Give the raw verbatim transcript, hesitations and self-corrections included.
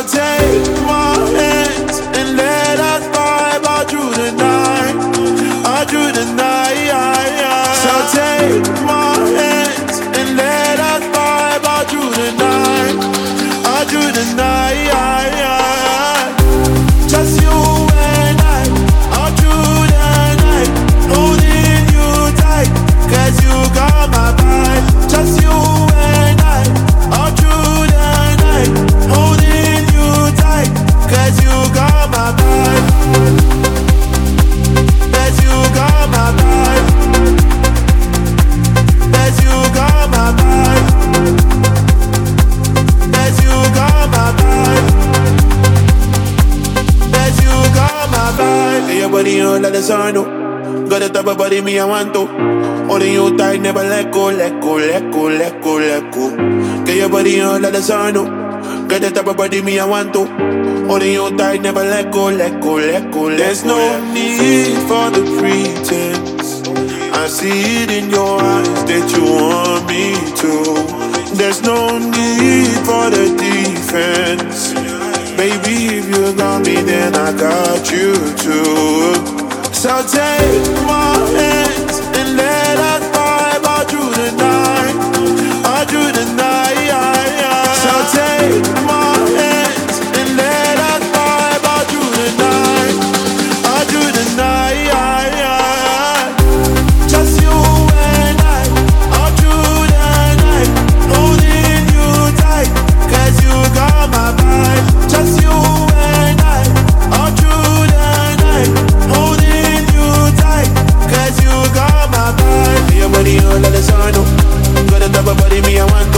take my hands and let us vibe all through the night, all through the night. So take my hands and let us vibe all through the night, all through the night. Just you and I, all through the night, holding you tight, 'cause you got my vibe. Just you and I, all through the night, holding you tight, 'cause you got my vibe. 'Cause you got my vibe. 'Cause you got my vibe. 'Cause you got my vibe. 'Cause you got my vibe. Hey, your body on like the sun, oh. Got the type of body me I want to. Holding you tight, never let go, let go, let go, let go, let go. Get your body on like the sun, oh. Got the type of body me I want to. Holding you tight, never let go, let go, let go, let There's go. There's no need for the pretense. I see it in your eyes that you want me to. There's no need for the defense. Baby, if you got me, then I got you too. So take my hands and let us vibe all through the night, all through the night. So take my hands and let us vibe all through the night, all through the night. Just you and I, all through the night, holding you tight, 'cause you got my vibe. Just you and I, all through the night, holding you tight, 'cause you got my vibe. Your body on like the sun, oh. Got a double body, me I want